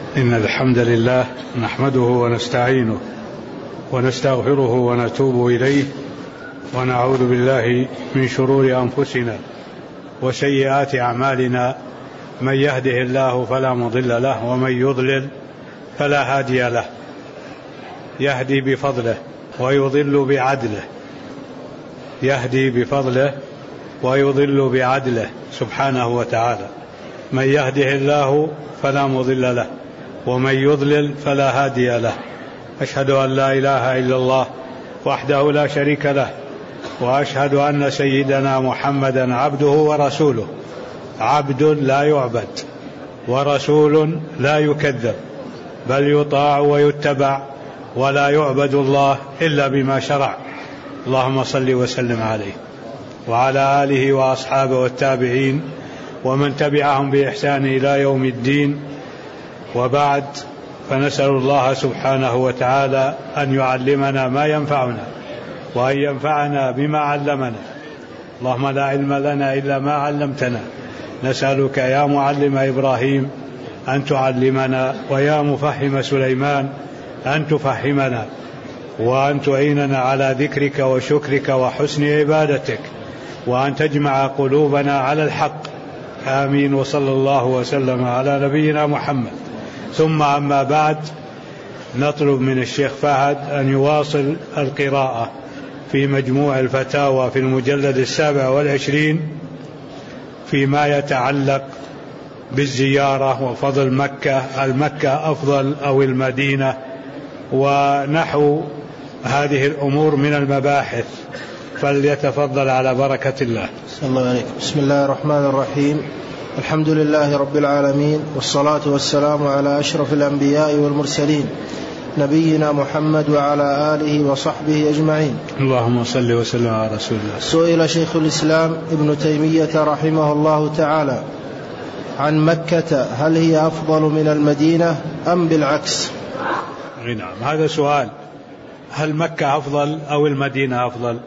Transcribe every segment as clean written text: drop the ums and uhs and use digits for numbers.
إن الحمد لله نحمده ونستعينه ونستغفره ونتوب إليه ونعوذ بالله من شرور أنفسنا وسيئات أعمالنا. من يهده الله فلا مضل له ومن يضلل فلا هادي له. يهدي بفضله ويضل بعدله، يهدي بفضله ويضل بعدله سبحانه وتعالى. من يهده الله فلا مضل له ومن يضلل فلا هادي له. أشهد أن لا إله إلا الله وحده لا شريك له، وأشهد أن سيدنا محمدا عبده ورسوله، عبد لا يعبد ورسول لا يكذب، بل يطاع ويتبع ولا يعبد الله إلا بما شرع. اللهم صل وسلم عليه وعلى آله وأصحابه والتابعين ومن تبعهم بإحسان إلى يوم الدين. وبعد، فنسأل الله سبحانه وتعالى أن يعلمنا ما ينفعنا وأن ينفعنا بما علمنا. اللهم لا علم لنا إلا ما علمتنا. نسألك يا معلم إبراهيم أن تعلمنا، ويا مفهم سليمان أن تفهمنا، وأن تعيننا على ذكرك وشكرك وحسن عبادتك، وأن تجمع قلوبنا على الحق. آمين. وصلى الله وسلم على نبينا محمد. ثم أما بعد، نطلب من الشيخ فهد أن يواصل القراءة في مجموع الفتاوى في المجلد 27 فيما يتعلق بالزيارة وفضل مكة، المكة أفضل أو المدينة، ونحو هذه الأمور من المباحث. فليتفضل على بركة الله. صلى الله عليه. بسم الله الرحمن الرحيم. الحمد لله رب العالمين، والصلاة والسلام على أشرف الأنبياء والمرسلين، نبينا محمد وعلى آله وصحبه أجمعين. اللهم صل وسلم على رسول الله. سئل شيخ الإسلام ابن تيمية رحمه الله تعالى عن مكة هل هي أفضل من المدينة أم بالعكس؟ نعم، هذا سؤال. هل مكة أفضل أو المدينة أفضل؟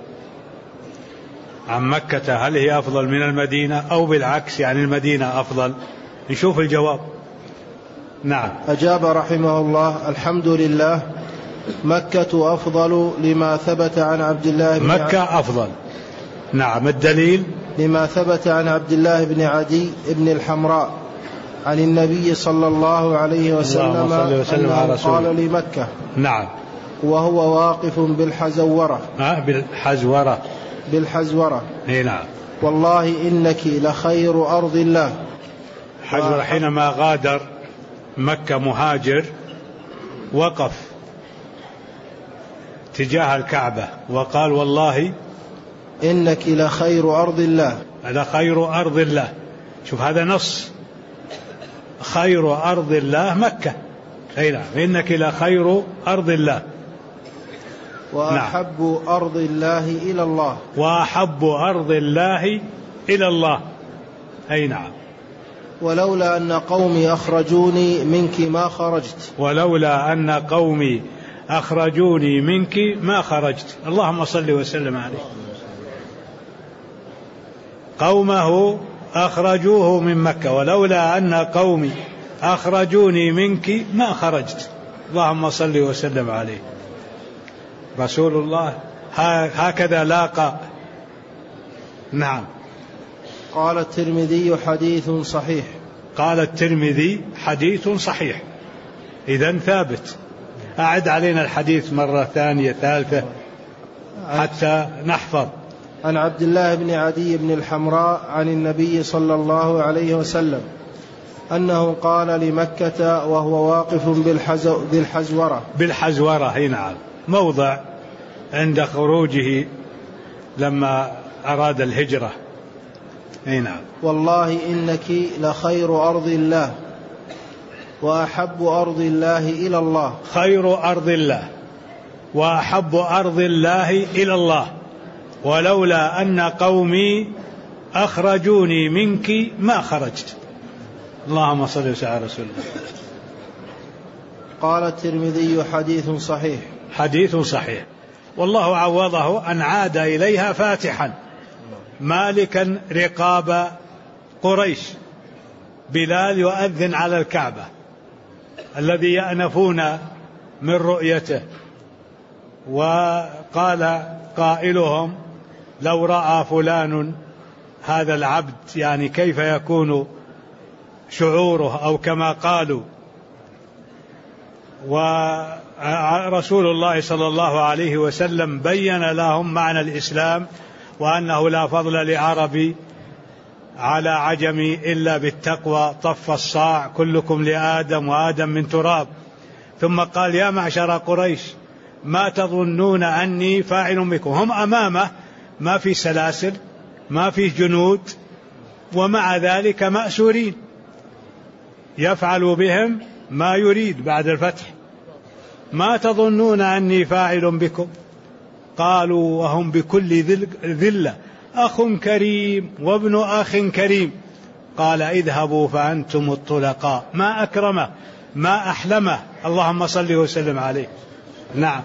عن مكة هل هي أفضل من المدينة أو بالعكس، يعني المدينة أفضل؟ نشوف الجواب. نعم. أجاب رحمه الله: الحمد لله، مكة أفضل لما ثبت عن عبد الله بن مكة أفضل. نعم. الدليل لما ثبت عن عبد الله بن عدي بن الحمراء عن النبي صلى الله عليه وسلم أنه قال لمكة. نعم. وهو واقف بالحزورة. بالحزورة. نعم. والله إنك لخير أرض الله. حزورة حينما غادر مكة مهاجر وقف تجاه الكعبة وقال: والله إنك لخير أرض الله. لخير أرض الله. شوف هذا نص، خير أرض الله مكة. نعم. إنك لخير أرض الله. وأحب أرض الله إلى الله. وأحب أرض الله إلى الله. أي نعم. ولولا أن قومي أخرجوني منك ما خرجت. ولولا أن قومي أخرجوني منك ما خرجت. اللهم صل وسلم عليه. قومه أخرجوه من مكة، ولولا أن قومي أخرجوني منك ما خرجت. اللهم صل وسلم عليه. رسول الله هكذا لاقى. نعم. قال الترمذي: حديث صحيح. قال الترمذي: حديث صحيح. إذن ثابت. أعد علينا الحديث مرة ثانية ثالثة حتى نحفظ. عن عبد الله بن عدي بن الحمراء عن النبي صلى الله عليه وسلم أنه قال لمكة وهو واقف بالحزورة. بالحزورة. نعم. موضع عند خروجه لما أراد الهجرة. نعم. والله إنك لخير أرض الله وأحب أرض الله إلى الله. خير أرض الله وأحب أرض الله إلى الله، ولولا أن قومي أخرجوني منك ما خرجت. اللهم صل وسلم على رسول الله. قال الترمذي: حديث صحيح. حديث صحيح. والله عوضه أن عاد إليها فاتحا مالكا رقاب قريش. بلال يؤذن على الكعبة الذي يأنفون من رؤيته. وقال قائلهم لو رأى فلان هذا العبد يعني كيف يكون شعوره، أو كما قالوا. ورسول الله صلى الله عليه وسلم بين لهم معنى الإسلام، وأنه لا فضل لعربي على عجمي إلا بالتقوى، طف الصاع كلكم لآدم وآدم من تراب. ثم قال يا معشر قريش ما تظنون أني فاعل بكم. هم أمامه ما في سلاسل، ما في جنود، ومع ذلك مأسورين، يفعل بهم ما يريد بعد الفتح. ما تظنون أني فاعل بكم؟ قالوا وهم بكل ذلة أخ كريم وابن أخ كريم. قال اذهبوا فأنتم الطلقاء. ما أكرمه، ما أحلمه، اللهم صل وسلم عليه. نعم.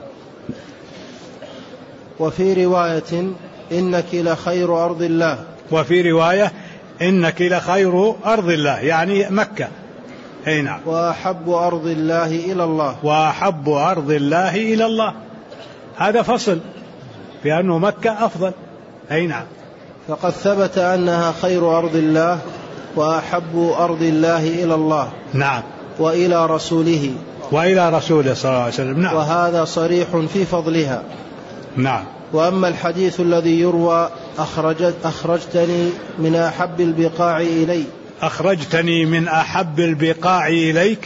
وفي رواية إنك لخير أرض الله. وفي رواية إنك لخير أرض الله، يعني مكة. أي نعم. وأحب أرض الله إلى الله. وأحب أرض الله إلى الله، هذا فصل في أنه مكة أفضل. أي نعم. فقد ثبت أنها خير أرض الله وأحب أرض الله إلى الله. نعم. وإلى رسوله. وإلى رسوله صلى الله عليه وسلم. نعم. وهذا صريح في فضلها. نعم. وأما الحديث الذي يروى أخرجتني من أحب البقاع إلي. أخرجتني من أحب البقاع إليك.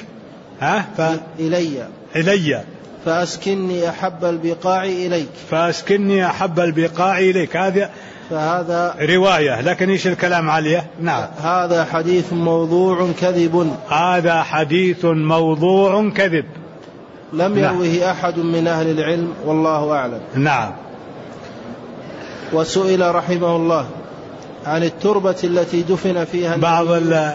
إلي فأسكني أحب البقاع إليك. فأسكني أحب البقاع إليك، فهذا رواية، لكن إيش الكلام عليه؟ نعم. هذا حديث موضوع كذب. هذا حديث موضوع كذب لم يروه أحد من أهل العلم والله أعلم. نعم. وسئل رحمه الله عن التربة التي دفن فيها بعض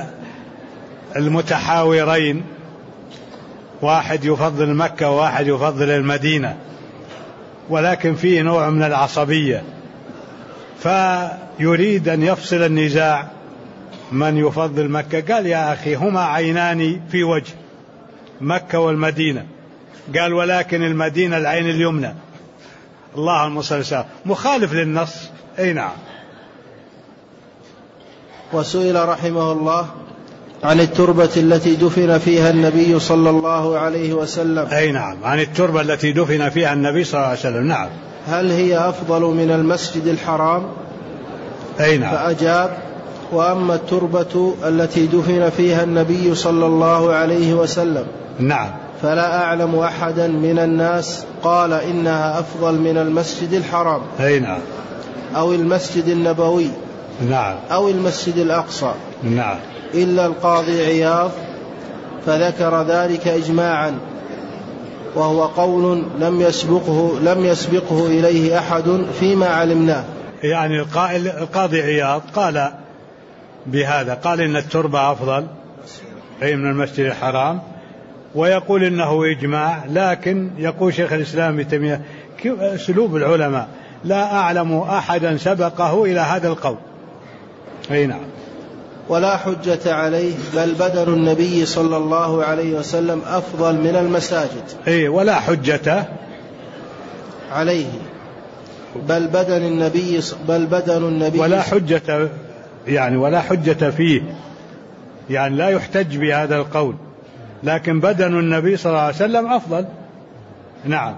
المتحاورين، واحد يفضل مكة وواحد يفضل المدينة، ولكن فيه نوع من العصبية، فيريد أن يفصل النزاع من يفضل مكة. قال يا أخي هما عينان في وجه، مكة والمدينة. قال ولكن المدينة العين اليمنى. الله المصلى مخالف للنص. أي نعم. وسئل رحمه الله عن التربة التي دفن فيها النبي صلى الله عليه وسلم. أي نعم، عن التربة التي دفن فيها النبي صلى الله عليه وسلم. نعم. هل هي أفضل من المسجد الحرام؟ أي نعم. فأجاب وأما التربة التي دفن فيها النبي صلى الله عليه وسلم نعم فلا أعلم أحدا من الناس قال إنها أفضل من المسجد الحرام. أي نعم. أو المسجد النبوي. نعم. أو المسجد الأقصى. نعم. إلا القاضي عياض فذكر ذلك إجماعا، وهو قول لم يسبقه إليه أحد فيما علمناه. يعني القاضي عياض قال بهذا، قال إن التربة أفضل أي من المسجد الحرام، ويقول إنه إجماع. لكن يقول شيخ الإسلام ابن تيمية أسلوب العلماء لا أعلم أحدا سبقه إلى هذا القول. أي نعم. ولا حجة عليه، بل بدن النبي صلى الله عليه وسلم أفضل من المساجد. أي ولا حجة عليه، بل بدن النبي ولا حجة، يعني ولا حجة فيه، يعني لا يحتج بهذا القول، لكن بدن النبي صلى الله عليه وسلم أفضل. نعم.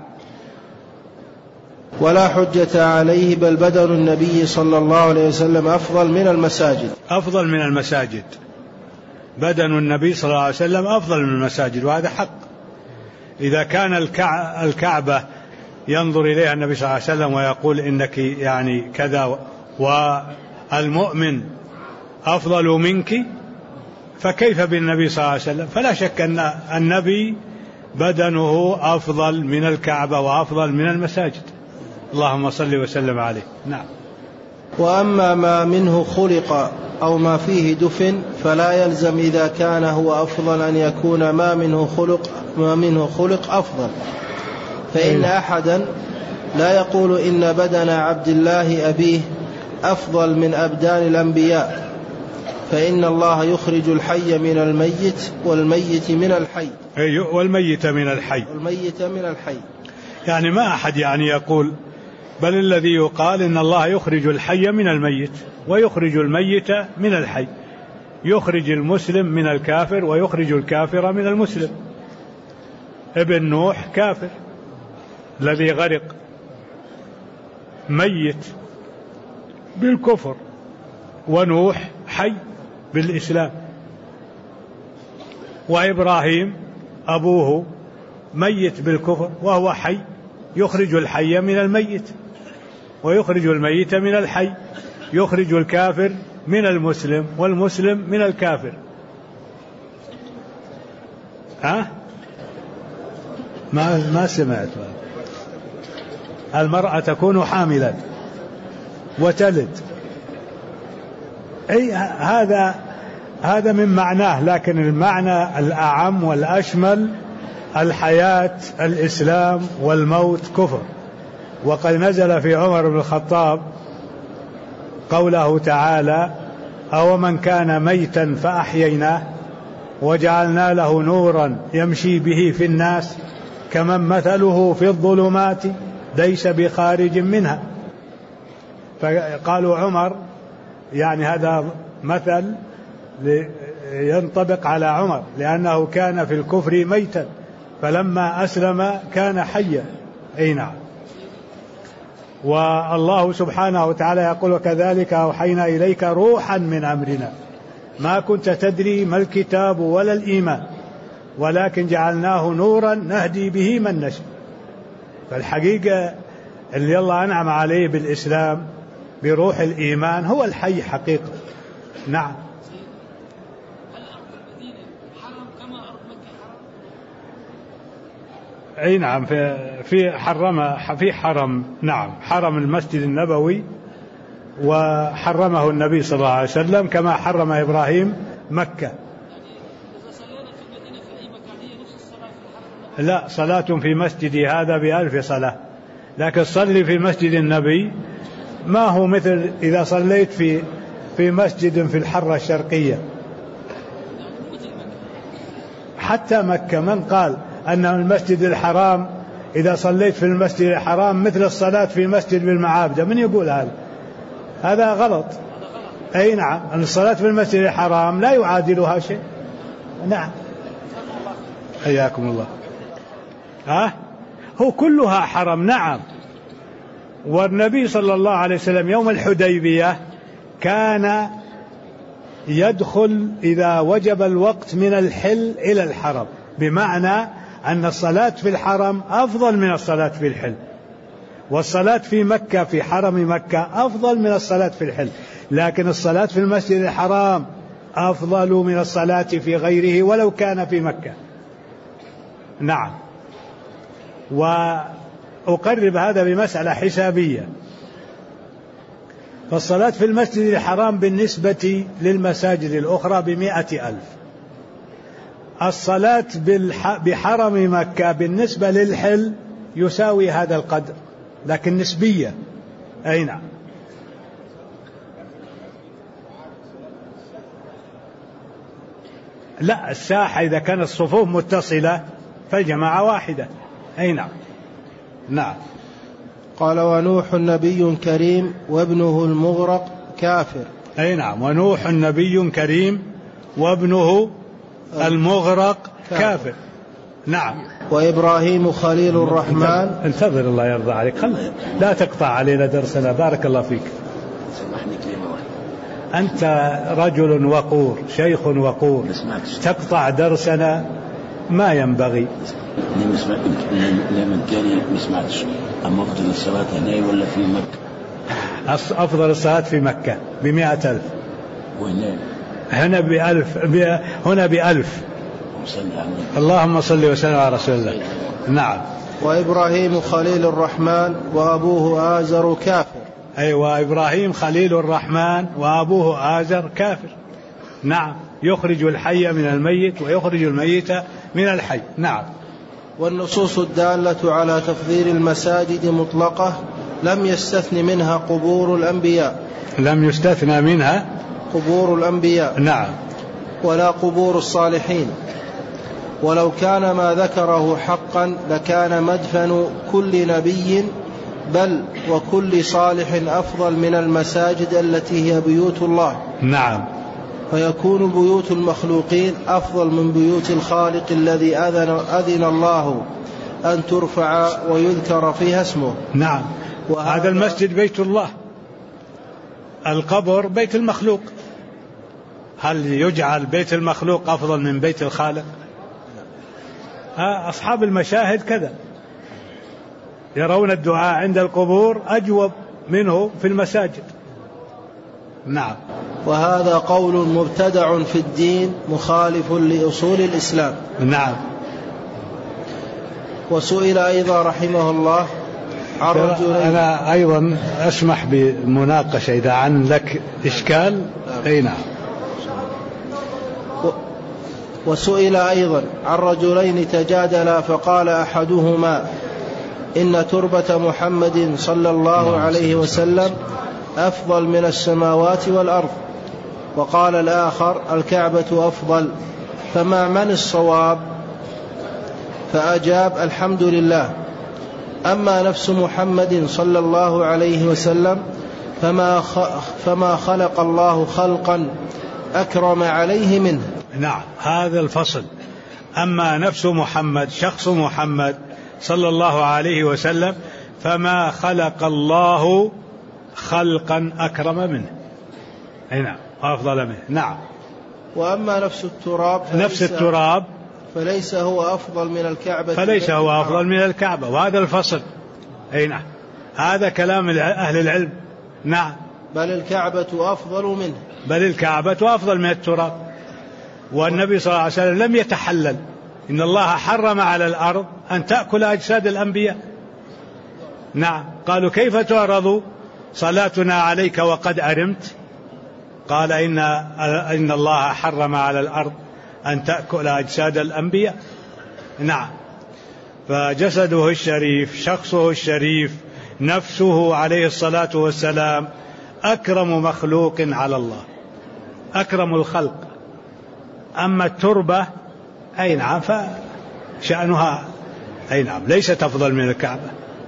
ولا حجة عليه، بل بدن النبي صلى الله عليه وسلم أفضل من المساجد. أفضل من المساجد، بدن النبي صلى الله عليه وسلم أفضل من المساجد، وهذا حق. إذا كان الكعبة ينظر إليها النبي صلى الله عليه وسلم ويقول إنك يعني كذا، والمؤمن أفضل منك، فكيف بالنبي صلى الله عليه وسلم؟ فلا شك أن النبي بدنه أفضل من الكعبة وأفضل من المساجد، اللهم صل وسلم عليه. نعم. وأما ما منه خلق أو ما فيه دفن فلا يلزم إذا كان هو أفضل أن يكون ما منه خلق أفضل، فإن أحدا لا يقول إن بدن عبد الله أبيه أفضل من أبدان الأنبياء، فإن الله يخرج الحي من الميت والميت من الحي. والميت من الحي. والميت من الحي. يعني ما أحد يعني يقول، بل الذي يقال إن الله يخرج الحي من الميت ويخرج الميت من الحي، يخرج المسلم من الكافر ويخرج الكافر من المسلم. ابن نوح كافر الذي غرق ميت بالكفر، ونوح حي بالإسلام. وإبراهيم أبوه ميت بالكفر وهو حي، يخرج الحي من الميت ويخرج الميت من الحي، يخرج الكافر من المسلم والمسلم من الكافر. ما سمعت. المرأة تكون حاملا وتلد، أي هذا من معناه، لكن المعنى الأعم والأشمل الحياة الإسلام والموت كفر. وقد نزل في عمر بن الخطاب قوله تعالى: أو من كان ميتا فأحييناه وجعلنا له نورا يمشي به في الناس كمن مثله في الظلمات ليس بخارج منها. فقالوا عمر، يعني هذا مثل ينطبق على عمر، لأنه كان في الكفر ميتا فلما أسلم كان حيا. أي نعم. والله سبحانه وتعالى يقول: وكذلك أوحينا إليك روحا من أمرنا ما كنت تدري ما الكتاب ولا الإيمان ولكن جعلناه نورا نهدي به من نشاء. فالحقيقة اللي الله أنعم عليه بالإسلام بروح الإيمان هو الحي حقيقة. نعم. أي نعم. في حرم، نعم، حرم المسجد النبوي، وحرمه النبي صلى الله عليه وسلم كما حرم إبراهيم مكة. لا، صلاة في مسجدي هذا ب1000 صلاة، لكن صلي في مسجد النبي ما هو مثل إذا صليت في مسجد في الحرة الشرقية. حتى مكة من قال أن المسجد الحرام إذا صليت في المسجد الحرام مثل الصلاة في مسجد بالمعابدة؟ من يقول هذا غلط. أي نعم، أن الصلاة في المسجد الحرام لا يعادلها شيء. نعم. حياكم الله. هو كلها حرم. نعم. والنبي صلى الله عليه وسلم يوم الحديبية كان يدخل إذا وجب الوقت من الحل إلى الحرم، بمعنى أن الصلاة في الحرم أفضل من الصلاة في الحل، والصلاة في مكة في حرم مكة أفضل من الصلاة في الحل، لكن الصلاة في المسجد الحرام أفضل من الصلاة في غيره ولو كان في مكة. نعم. وأقرب هذا بمسألة حسابية. فالصلاة في المسجد الحرام بالنسبة للمساجد الأخرى ب100,000. الصلاة بحرم مكة بالنسبة للحل يساوي هذا القدر، لكن نسبية. أي نعم. لا، الساحة إذا كانت الصفوف متصلة فالجماعة واحدة. أي نعم. نعم. قال: ونوح نبي كريم وابنه المغرق كافر. أي نعم. ونوح نبي كريم وابنه المغرق كافر. نعم. وإبراهيم خليل الرحمن. انتظر الله يرضى عليك، لا تقطع علينا درسنا، بارك الله فيك. أنت رجل وقور، شيخ وقور، تقطع درسنا ما ينبغي. لمن كان ما سمعتش. أما أفضل الصلاة هنا ولا في مكة؟ أفضل الصلاة في مكة ب100,000. وهنا هنا هنا ب1000. اللهم صل وسلم على رسول الله. نعم. وإبراهيم خليل الرحمن وأبوه آزر كافر. أيوة، إبراهيم خليل الرحمن وأبوه آزر كافر. نعم. يخرج الحي من الميت ويخرج الميت من الحي. نعم. والنصوص الدالة على تفضيل المساجد مطلقة، لم يستثن منها قبور الأنبياء. لم يستثنى منها قبور الأنبياء نعم. ولا قبور الصالحين، ولو كان ما ذكره حقا لكان مدفن كل نبي بل وكل صالح أفضل من المساجد التي هي بيوت الله. نعم. فيكون بيوت المخلوقين أفضل من بيوت الخالق الذي أذن الله أن ترفع ويذكر فيها اسمه. نعم. هذا المسجد بيت الله، القبر بيت المخلوق. هل يجعل بيت المخلوق أفضل من بيت الخالق؟ أصحاب المشاهد كذا يرون الدعاء عند القبور أجوب منه في المساجد. نعم. وهذا قول مبتدع في الدين مخالف لأصول الإسلام. نعم. وسئل أيضا رحمه الله عن رجلين. أنا أيضا أسمح بمناقشة إذا عن لك إشكال. أي نعم. وسئل أيضا عن رجلين تجادلا فقال أحدهما إن تربة محمد صلى الله عليه وسلم أفضل من السماوات والأرض، وقال الآخر الكعبة أفضل، فما من الصواب؟ فأجاب الحمد لله، أما نفس محمد صلى الله عليه وسلم فما خلق الله خلقا أكرم عليه منه. نعم. هذا الفصل. أما نفس محمد، شخص محمد صلى الله عليه وسلم، فما خلق الله خلقا أكرم منه. نعم. أفضل منه. نعم. وأما نفس التراب فليس هو أفضل من الكعبة، وهذا الفصل. أي نعم. هذا كلام أهل العلم. نعم. بل الكعبة أفضل من التراب. والنبي صلى الله عليه وسلم لم يتحلل، إن الله حرم على الأرض أن تأكل أجساد الأنبياء. نعم. قالوا كيف تعرض صلاتنا عليك وقد أرمت؟ قال إن الله حرم على الأرض أن تأكل أجساد الأنبياء. نعم. فجسده الشريف، شخصه الشريف، نفسه عليه الصلاة والسلام أكرم مخلوق على الله، أكرم الخلق. أما التربة أي نعم فشأنها أي نعم ليست أفضل من الكعبة.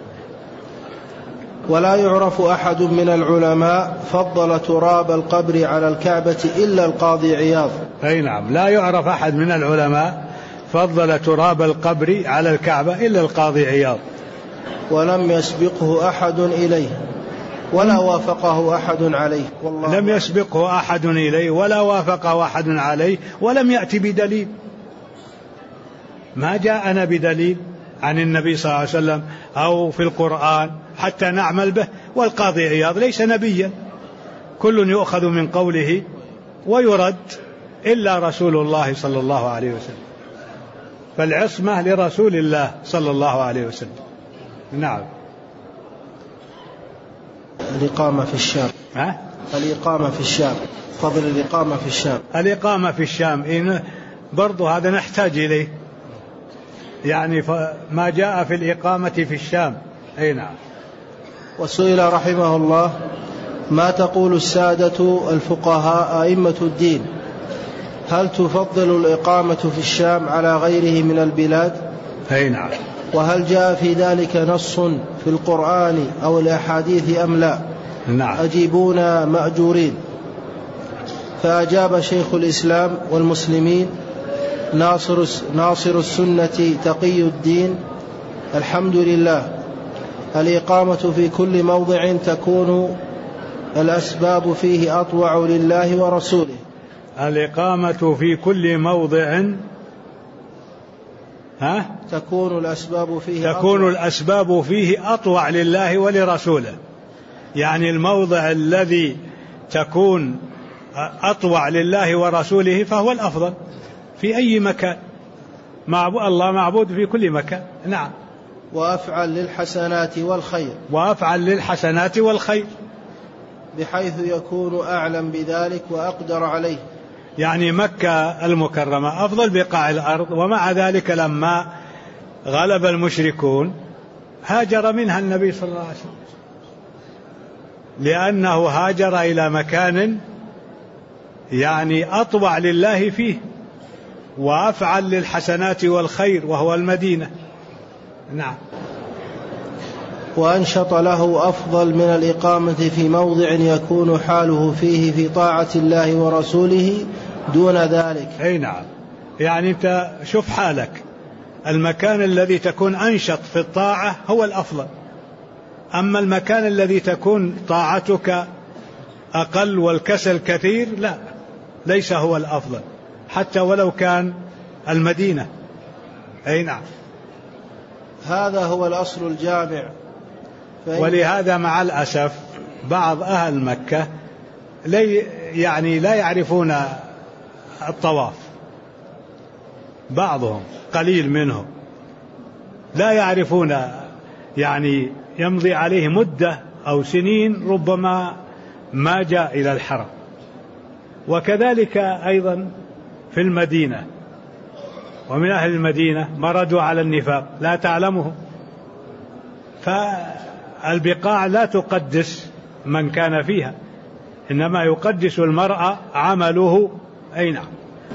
ولا يعرف أحد من العلماء فضل تراب القبر على الكعبة إلا القاضي عياض. أي نعم. لا يعرف أحد من العلماء فضل تراب القبر على الكعبة إلا القاضي عياض. ولم يسبقه أحد إليه ولا وافقه أحد عليه. لم يسبقه أحد إليه ولا وافقه أحد عليه، ولم يأتي بدليل. ما جاءنا بدليل عن النبي صلى الله عليه وسلم أو في القرآن حتى نعمل به. والقاضي عياض ليس نبيا، كل يؤخذ من قوله ويرد إلا رسول الله صلى الله عليه وسلم، فالعصمة لرسول الله صلى الله عليه وسلم. نعم. الإقامة في الشام. فضل الإقامة في الشام. إن برضو هذا نحتاج إليه، يعني ما جاء في الإقامة في الشام. أي نعم. وسئل رحمه الله ما تقول السادة الفقهاء أئمة الدين، هل تفضل الإقامة في الشام على غيره من البلاد؟ أي نعم. وهل جاء في ذلك نص في القرآن أو الأحاديث أم لا؟ نعم. أجيبونا مأجورين. فأجاب شيخ الإسلام والمسلمين ناصر السنة تقي الدين الحمد لله، الإقامة في كل موضع تكون الأسباب فيه أطوع لله ورسوله. الإقامة في كل موضع تكون الأسباب فيه أطوع لله ولرسوله. يعني الموضع الذي تكون أطوع لله ورسوله فهو الأفضل في أي مكان. الله معبود في كل مكان. نعم. وأفعل للحسنات والخير بحيث يكون أعلم بذلك وأقدر عليه. يعني مكة المكرمة أفضل بقاع الأرض، ومع ذلك لما غلب المشركون هاجر منها النبي صلى الله عليه وسلم، لأنه هاجر إلى مكان يعني أطوع لله فيه وأفعل للحسنات والخير، وهو المدينة. نعم. وأنشط له أفضل من الإقامة في موضع يكون حاله فيه في طاعة الله ورسوله دون ذلك. أي نعم، يعني أنت شوف حالك، المكان الذي تكون أنشط في الطاعة هو الأفضل، أما المكان الذي تكون طاعتك أقل والكسل كثير لا، ليس هو الأفضل حتى ولو كان المدينة. أي نعم. هذا هو الأصل الجامع. ولهذا مع الأسف بعض أهل مكة لا يعرفون الطواف، بعضهم قليل منهم لا يعرفون، يعني يمضي عليه مدة أو سنين ربما ما جاء إلى الحرم. وكذلك أيضا في المدينة، ومن أهل المدينة مردوا على النفاق لا تعلمهم، فالبقاع لا تقدس من كان فيها، إنما يقدس المرء عمله. أي نعم.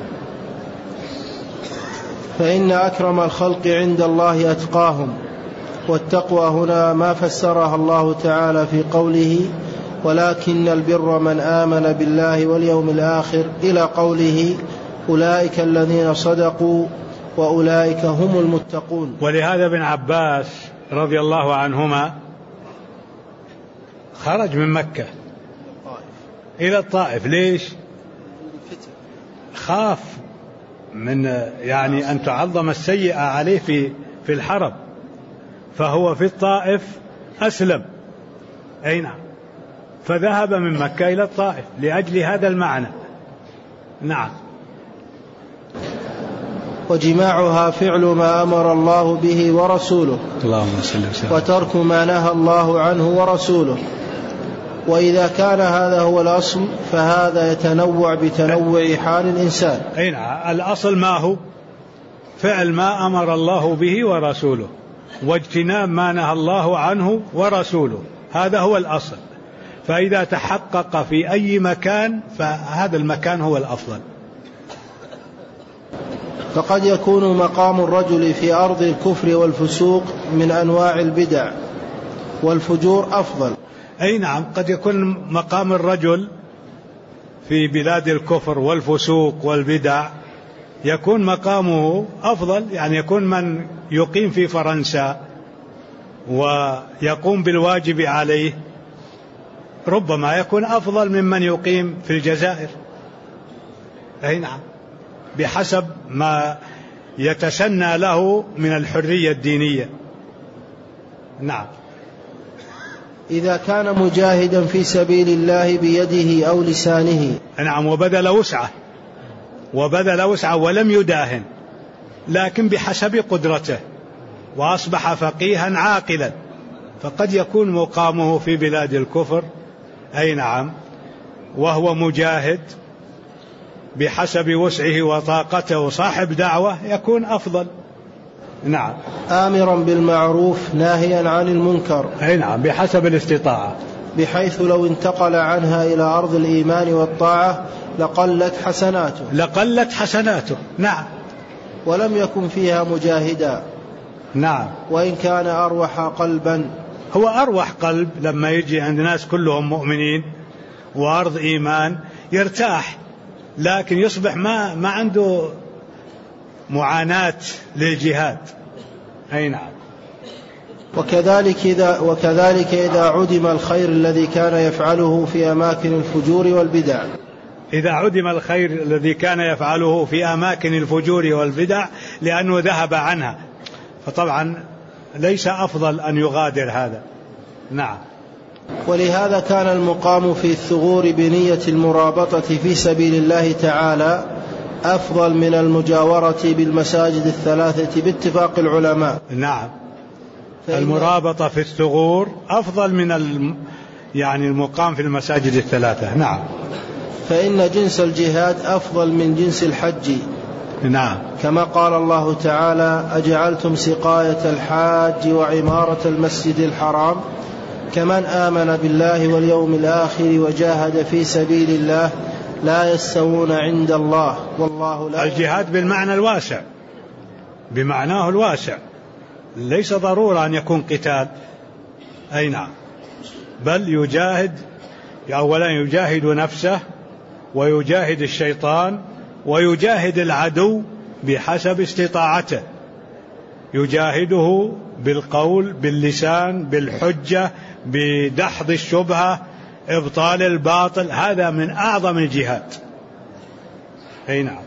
فإن أكرم الخلق عند الله أتقاهم، والتقوى هنا ما فسرها الله تعالى في قوله ولكن البر من آمن بالله واليوم الآخر إلى قوله أولئك الذين صدقوا وأولئك هم المتقون. ولهذا ابن عباس رضي الله عنهما خرج من مكة إلى الطائف. ليش؟ خاف من أن تعظم السيئة عليه في الحرم، فهو في الطائف أسلم. أي نعم. فذهب من مكة إلى الطائف لأجل هذا المعنى. نعم. وجماعها فعل ما أمر الله به ورسوله، اللهم صل وسلم، وترك ما نهى الله عنه ورسوله. وإذا كان هذا هو الأصل فهذا يتنوع بتنوع حال الإنسان. أي نعم. الأصل ما هو؟ فعل ما أمر الله به ورسوله، واجتناب ما نهى الله عنه ورسوله، هذا هو الأصل. فإذا تحقق في أي مكان فهذا المكان هو الأفضل. فقد يكون مقام الرجل في أرض الكفر والفسوق من أنواع البدع والفجور أفضل. أي نعم. قد يكون مقام الرجل في بلاد الكفر والفسوق والبدع يكون مقامه أفضل، يعني يكون من يقيم في فرنسا ويقوم بالواجب عليه ربما يكون أفضل ممن يقيم في الجزائر. أي نعم، بحسب ما يتسنى له من الحرية الدينية. نعم. إذا كان مجاهدا في سبيل الله بيده أو لسانه. نعم. وبذل وسعه ولم يداهن، لكن بحسب قدرته، وأصبح فقيها عاقلا، فقد يكون مقامه في بلاد الكفر. أي نعم. وهو مجاهد بحسب وسعه وطاقته، صاحب دعوة، يكون أفضل. نعم. آمرا بالمعروف ناهيا عن المنكر. أي نعم، بحسب الاستطاعة، بحيث لو انتقل عنها إلى أرض الإيمان والطاعة لقلت حسناته. نعم. ولم يكن فيها مجاهدا. نعم. وإن كان أروح قلبا. هو أروح قلب لما يجي عند ناس كلهم مؤمنين وأرض إيمان يرتاح، لكن يصبح ما عنده معاناة للجهاد. أي نعم. وكذلك إذا عدم الخير الذي كان يفعله في أماكن الفجور والبدع. إذا عدم الخير الذي كان يفعله في أماكن الفجور والبدع لأنه ذهب عنها، فطبعا ليس أفضل أن يغادر هذا. نعم. ولهذا كان المقام في الثغور بنية المرابطة في سبيل الله تعالى أفضل من المجاورة بالمساجد الثلاثة باتفاق العلماء. نعم. المرابطة في الثغور أفضل من المقام في المساجد الثلاثة. نعم. فإن جنس الجهاد أفضل من جنس الحج. نعم. كما قال الله تعالى أجعلتم سقاية الحاج وعمارة المسجد الحرام كمن آمن بالله واليوم الآخر وجاهد في سبيل الله لا يستوون عند الله والله لا. الجهاد بالمعنى الواسع، بمعناه الواسع، ليس ضرورة أن يكون قتال، أي نعم، بل يجاهد، أولا يجاهد نفسه ويجاهد الشيطان ويجاهد العدو بحسب استطاعته، يجاهده بالقول، باللسان، بالحجة، بدحض الشبهة، إبطال الباطل، هذا من أعظم الجهاد. أي نعم.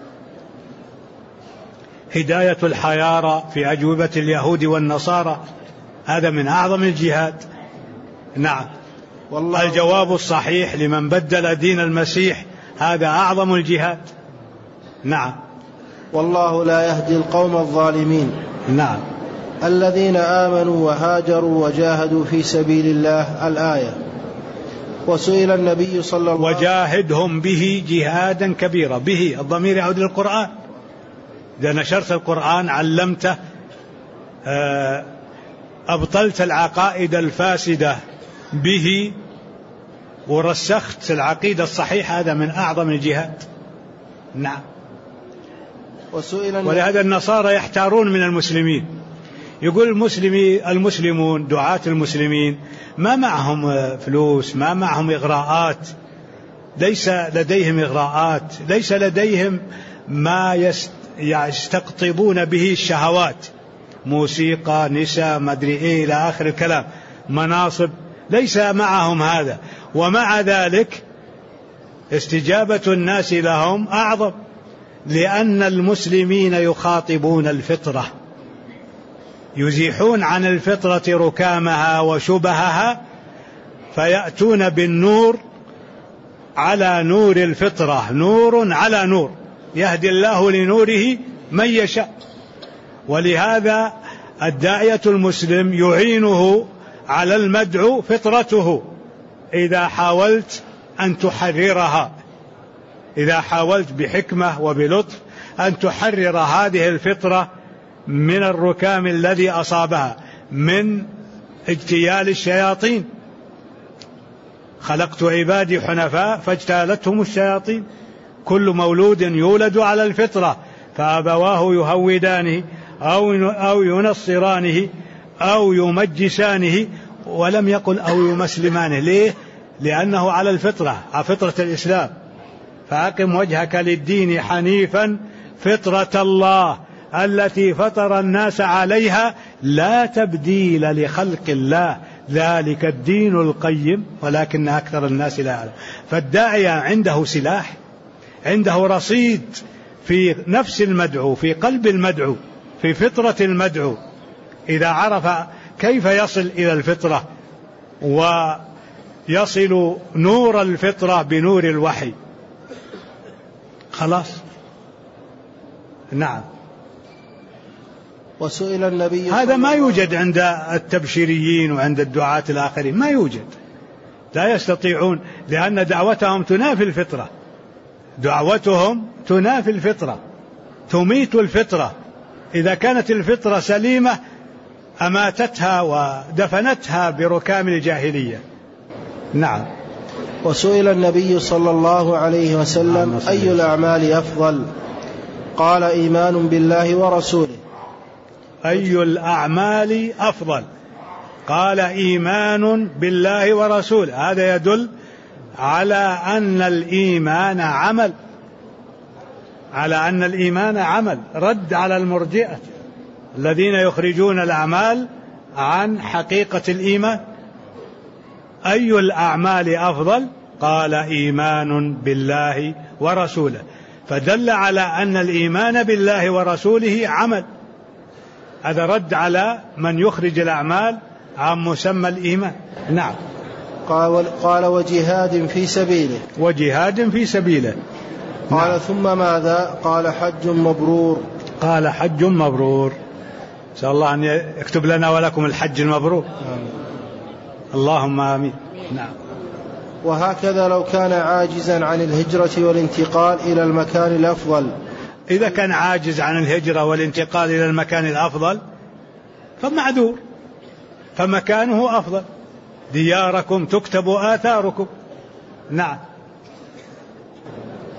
هداية الحيارى في أجوبة اليهود والنصارى، هذا من أعظم الجهاد. نعم. الجواب الصحيح لمن بدل دين المسيح، هذا أعظم الجهاد. نعم. والله لا يهدي القوم الظالمين. نعم. الذين آمنوا وهاجروا وجاهدوا في سبيل الله، الآية. وسئل النبي صلى الله عليه وسلم وجاهدهم به جهادا كبيرا، به الضمير يعود للقرآن، إذا نشرت القرآن علمته، أبطلت العقائد الفاسدة به ورسخت العقيدة الصحيحة، هذا من أعظم الجهاد. نعم. ولهذا النصارى يحتارون من المسلمين، يقول المسلمون دعاة المسلمين ما معهم فلوس، ما معهم إغراءات، ليس لديهم إغراءات، ليس لديهم ما يستقطبون به الشهوات، موسيقى، نساء، مدري إيه إلى آخر الكلام، مناصب، ليس معهم هذا، ومع ذلك استجابة الناس لهم أعظم، لأن المسلمين يخاطبون الفطرة، يزيحون عن الفطرة ركامها وشبهها، فيأتون بالنور على نور الفطرة، نور على نور، يهدي الله لنوره من يشاء. ولهذا الداعية المسلم يعينه على المدعو فطرته، إذا حاولت أن تحررها، إذا حاولت بحكمة وبلطف أن تحرر هذه الفطرة من الركام الذي أصابها من اجتيال الشياطين. خلقت عبادي حنفاء فاجتالتهم الشياطين. كل مولود يولد على الفطرة فأبواه يهودانه أو ينصرانه أو يمجسانه، ولم يقل أو يمسلمانه. ليه؟ لأنه على الفطرة، على فطرة الإسلام. فأقم وجهك للدين حنيفا فطرة الله التي فطر الناس عليها لا تبديل لخلق الله ذلك الدين القيم ولكن أكثر الناس لا يعلمون. فالداعية عنده سلاح، عنده رصيد في نفس المدعو، في قلب المدعو، في فطرة المدعو. إذا عرف كيف يصل إلى الفطرة ويصل نور الفطرة بنور الوحي، خلاص. نعم. وسئل النبي هذا ما يوجد عند التبشيريين وعند الدعاة الآخرين، ما يوجد، لا يستطيعون، لأن دعوتهم تنافي الفطرة، دعوتهم تنافي الفطرة، تميت الفطرة. إذا كانت الفطرة سليمة أماتتها ودفنتها بركام الجاهلية. نعم. وسئل النبي صلى الله عليه وسلم أي الأعمال أفضل؟ قال إيمان بالله ورسوله. أي الأعمال أفضل؟ قال إيمان بالله ورسوله. هذا يدل على أن الإيمان عمل، على أن الإيمان عمل، رد على المرجئة الذين يخرجون الأعمال عن حقيقة الإيمان. أي الأعمال أفضل؟ قال إيمان بالله ورسوله، فدل على أن الإيمان بالله ورسوله عمل. هذا رد على من يخرج الأعمال عن مسمى الإيمان. نعم. قال وجهاد في سبيله. وجهاد في سبيله. قال نعم. ثم ماذا؟ قال حج مبرور. قال حج مبرور. نسأل الله أن يكتب لنا ولكم الحج المبرور. اللهم آمين. نعم. وهكذا لو كان عاجزا عن الهجرة والانتقال إلى المكان الأفضل. إذا كان عاجز عن الهجرة والانتقال إلى المكان الأفضل فمعذور، فمكانه أفضل، دياركم تكتب آثاركم. نعم.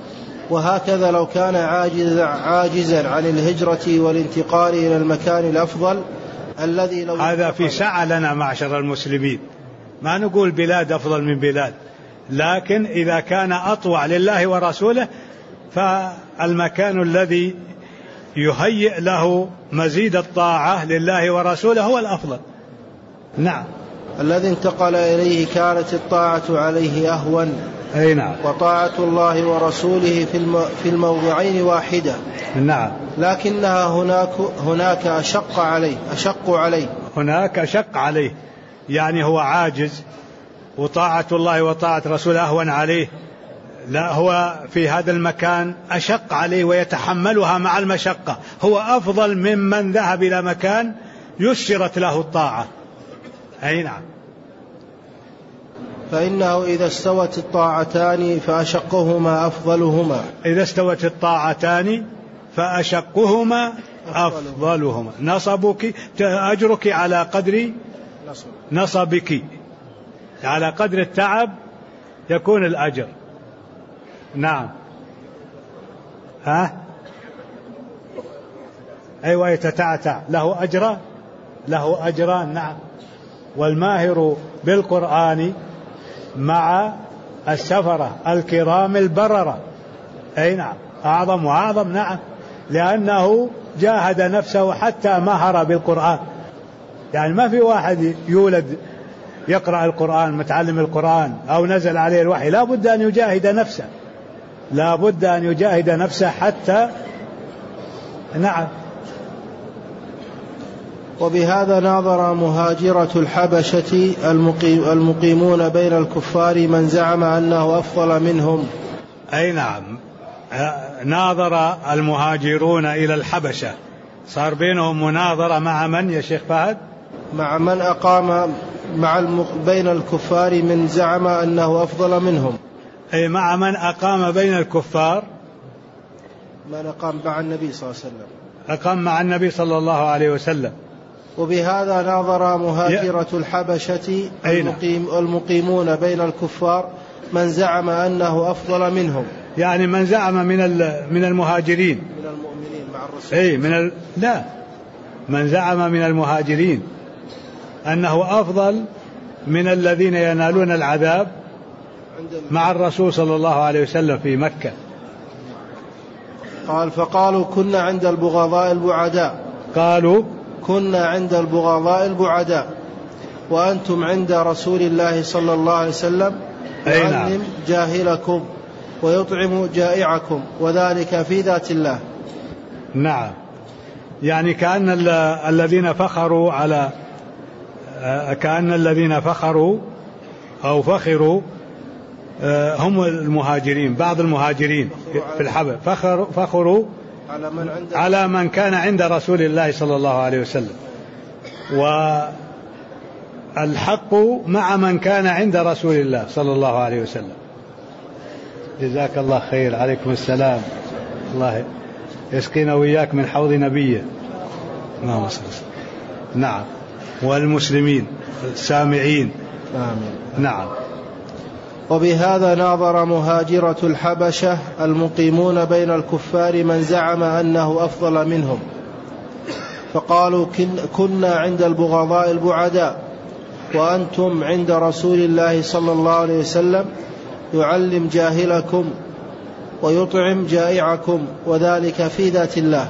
وهكذا لو كان عاجزا عن الهجرة والانتقال إلى المكان الأفضل الذي لو هذا في سعة لنا معشر المسلمين، ما نقول بلاد أفضل من بلاد، لكن إذا كان أطوع لله ورسوله فالمكان الذي يهيئ له مزيد الطاعة لله ورسوله هو الأفضل. نعم. الذي انتقل إليه كانت الطاعة عليه أهون. أي نعم. وطاعة الله ورسوله في الموضعين واحدة. نعم. لكنها هناك أشق عليه. هناك أشق عليه، يعني هو عاجز وطاعة الله وطاعة رسوله أهون عليه. لا، هو في هذا المكان أشق عليه ويتحملها مع المشقة، هو أفضل ممن ذهب إلى مكان يسرت له الطاعة. أي نعم. فإنه إذا استوت الطاعتان فأشقهما أفضلهما. إذا استوت الطاعتان فأشقهما أفضلهما. نصبك أجرك على قدر نصبك، على قدر التعب يكون الأجر. نعم. أيوة، يتتعتع له أجران. نعم. والماهر بالقرآن مع السفرة الكرام البررة. أي نعم، أعظم وأعظم. نعم، لأنه جاهد نفسه حتى مهر بالقرآن. يعني ما في واحد يولد يقرأ القرآن متعلم القرآن أو نزل عليه الوحي، لا بد أن يجاهد نفسه حتى. نعم. وبهذا ناظر مهاجرة الحبشة المقيمون بين الكفار من زعم أنه أفضل منهم. أي نعم، ناظر المهاجرون إلى الحبشة، صار بينهم مناظرة مع من يا شيخ فهد؟ مع من أقام بين الكفار من زعم أنه أفضل منهم. أي مع من أقام بين الكفار، من أقام مع النبي صلى الله عليه وسلم، أقام مع النبي صلى الله عليه وسلم. وبهذا ناظر مهاجرة الحبشة المقيمون بين الكفار من زعم أنه أفضل منهم، يعني من زعم من المهاجرين، من المؤمنين مع الرسول. لا، من زعم من المهاجرين أنه أفضل من الذين ينالون العذاب مع الرسول صلى الله عليه وسلم في مكة. قال فقالوا كنا عند البغضاء البعداء وأنتم عند رسول الله صلى الله عليه وسلم يعلم جاهلكم ويطعم جائعكم وذلك في ذات الله. نعم، يعني كأن الذين فخروا أو فخروا هم المهاجرين، بعض المهاجرين في الحبشة فخروا على من كان عند رسول الله صلى الله عليه وسلم، والحق مع من كان عند رسول الله صلى الله عليه وسلم. جزاك الله خير. عليكم السلام. الله يسقينا وإياك من حوض نبيه. نعم. والمسلمين السامعين. آمين. نعم. وبهذا ناظر مهاجرة الحبشة المقيمون بين الكفار من زعم أنه أفضل منهم، فقالوا كنا عند البغضاء البعداء وأنتم عند رسول الله صلى الله عليه وسلم يعلم جاهلكم ويطعم جائعكم وذلك في ذات الله.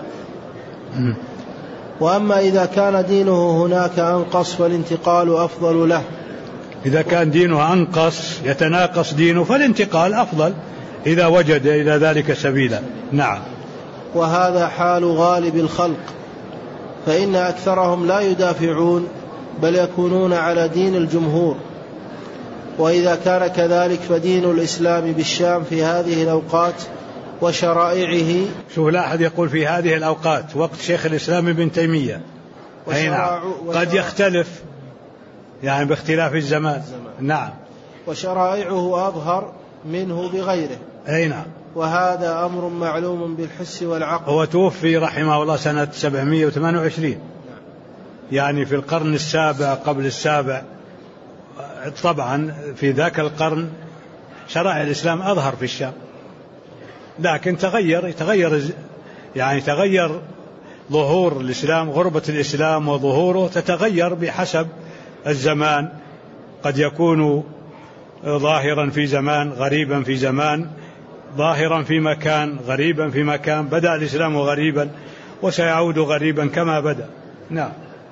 وأما إذا كان دينه هناك أنقص فالانتقال أفضل له. إذا كان دينه أنقص يتناقص دينه فالانتقال أفضل إذا وجد إلى ذلك سبيلا. نعم. وهذا حال غالب الخلق، فإن أكثرهم لا يدافعون بل يكونون على دين الجمهور. وإذا كان كذلك فدين الإسلام بالشام في هذه الأوقات وشرائعه. شوف، لا أحد يقول في هذه الأوقات، وقت شيخ الإسلام ابن تيمية قد يختلف يعني باختلاف الزمان. نعم. وشرائعه أظهر منه بغيره. أي نعم. وهذا أمر معلوم بالحس والعقل. هو توفي رحمه الله سنة 728، يعني في القرن السابع قبل السابع. طبعا في ذاك القرن شرائع الإسلام أظهر في الشام، لكن تغير ظهور الإسلام، غربة الإسلام وظهوره تتغير بحسب الزمان، قد يكون ظاهرا في زمان، غريبا في زمان، ظاهرا في مكان، غريبا في مكان. بدأ الإسلام غريبا وسيعود غريبا كما بدأ. نعم.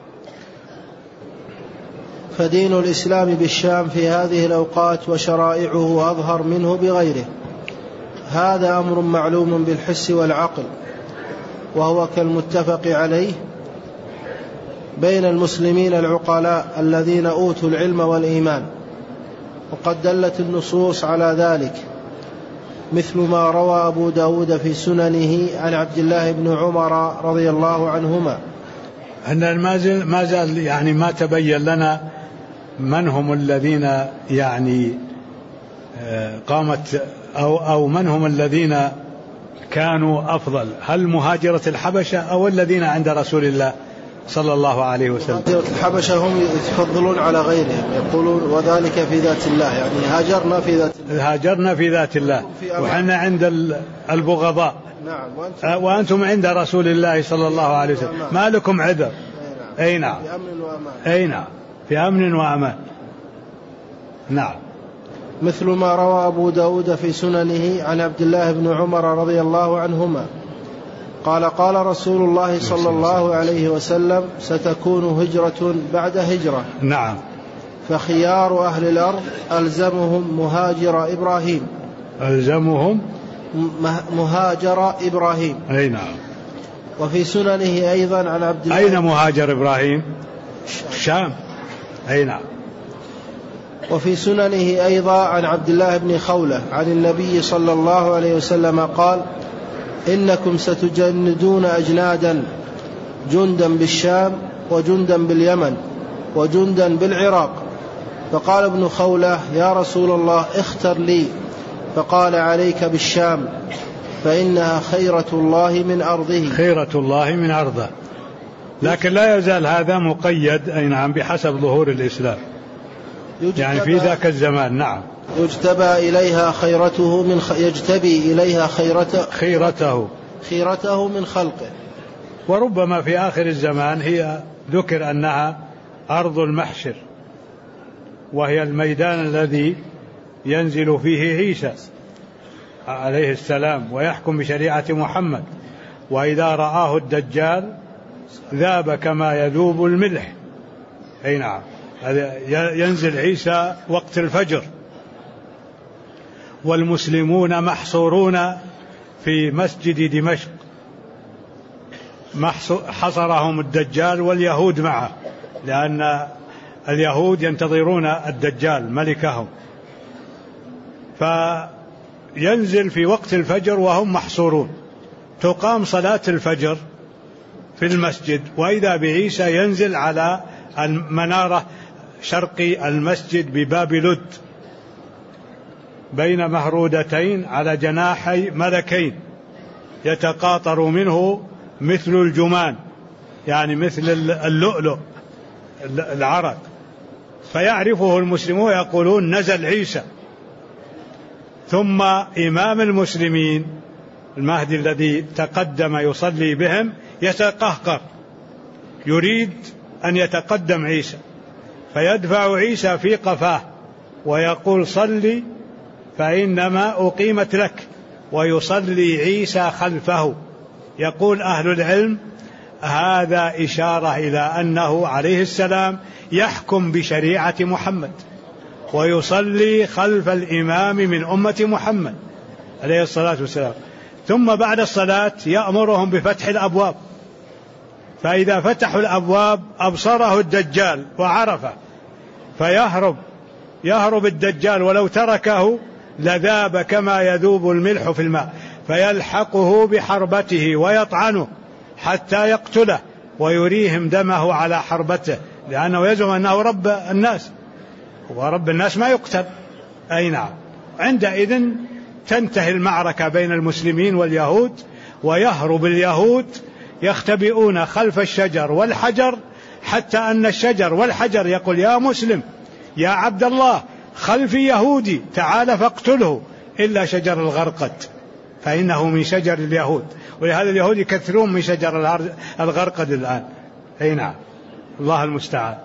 فدين الإسلام بالشام في هذه الأوقات وشرائعه أظهر منه بغيره، هذا أمر معلوم بالحس والعقل، وهو كالمتفق عليه بين المسلمين العقلاء الذين أوتوا العلم والإيمان، وقد دلت النصوص على ذلك، مثل ما روى أبو داود في سننه عن عبد الله بن عمر رضي الله عنهما أن ما زال يعني ما تبين لنا من هم الذين يعني قامت أو من هم الذين كانوا أفضل، هل مهاجرة الحبشة أو الذين عند رسول الله صلى الله عليه وسلم؟ مهاجرة الحبشة هم يتفضلون على غيرهم، يقولون وذلك في ذات الله، يعني هاجرنا في ذات الله وحنا عند البغضاء. نعم. وأنتم عند رسول الله صلى الله عليه وسلم، ما لكم عذر. أي نعم. في أمن وأمان. أي نعم، في أمن وأمان. نعم. مثل ما روى أبو داود في سننه عن عبد الله بن عمر رضي الله عنهما قال قال رسول الله صلى الله عليه وسلم ستكون هجرة بعد هجرة. نعم. فخيار أهل الأرض ألزمهم مهاجر إبراهيم. أي نعم. وفي سننه أيضا عن عبد الله. أين مهاجر إبراهيم؟ الشام. أي نعم. وفي سننه أيضا عن عبد الله بن خولة عن النبي صلى الله عليه وسلم قال إنكم ستجندون أجنادا، جندا بالشام وجندا باليمن وجندا بالعراق. فقال ابن خولة يا رسول الله اختر لي، فقال عليك بالشام فإنها خيرة الله من أرضه. خيرة الله من أرضه، لكن لا يزال هذا مقيد أي نعم بحسب ظهور الإسلام، يعني في ذاك الزمان. نعم. يجتبي إليها خيرته من خلقه. وربما في آخر الزمان هي ذكر أنها أرض المحشر، وهي الميدان الذي ينزل فيه عيسى عليه السلام ويحكم بشريعة محمد، وإذا رآه الدجال ذاب كما يذوب الملح. أي نعم. ينزل عيسى وقت الفجر، والمسلمون محصورون في مسجد دمشق، حصرهم الدجال واليهود معه، لأن اليهود ينتظرون الدجال ملكهم، فينزل في وقت الفجر وهم محصورون. تقام صلاة الفجر في المسجد، وإذا بعيسى ينزل على المنارة شرقي المسجد بباب لد بين مهرودتين على جناحي ملكين، يتقاطر منه مثل الجمان، يعني مثل اللؤلؤ العرق، فيعرفه المسلمون يقولون نزل عيسى. ثم إمام المسلمين المهدي الذي تقدم يصلي بهم يتقهقر، يريد أن يتقدم عيسى، فيدفع عيسى في قفاه ويقول صلي فإنما أقيمت لك، ويصلي عيسى خلفه. يقول أهل العلم هذا إشارة إلى أنه عليه السلام يحكم بشريعة محمد ويصلي خلف الإمام من أمة محمد عليه الصلاة والسلام. ثم بعد الصلاة يأمرهم بفتح الأبواب، فإذا فتحوا الأبواب أبصره الدجال وعرفه، فيهرب الدجال، ولو تركه لذاب كما يذوب الملح في الماء، فيلحقه بحربته ويطعنه حتى يقتله ويريهم دمه على حربته، لأنه يزعم أنه رب الناس، ورب الناس ما يقتل. أي نعم. عندئذ تنتهي المعركة بين المسلمين واليهود، ويهرب اليهود يختبئون خلف الشجر والحجر، حتى أن الشجر والحجر يقول يا مسلم يا عبد الله خلفي يهودي تعال فاقتله، إلا شجر الغرقد فإنه من شجر اليهود، ولهذا اليهود يكثرون من شجر الغرقد الآن. أي نعم، الله المستعان.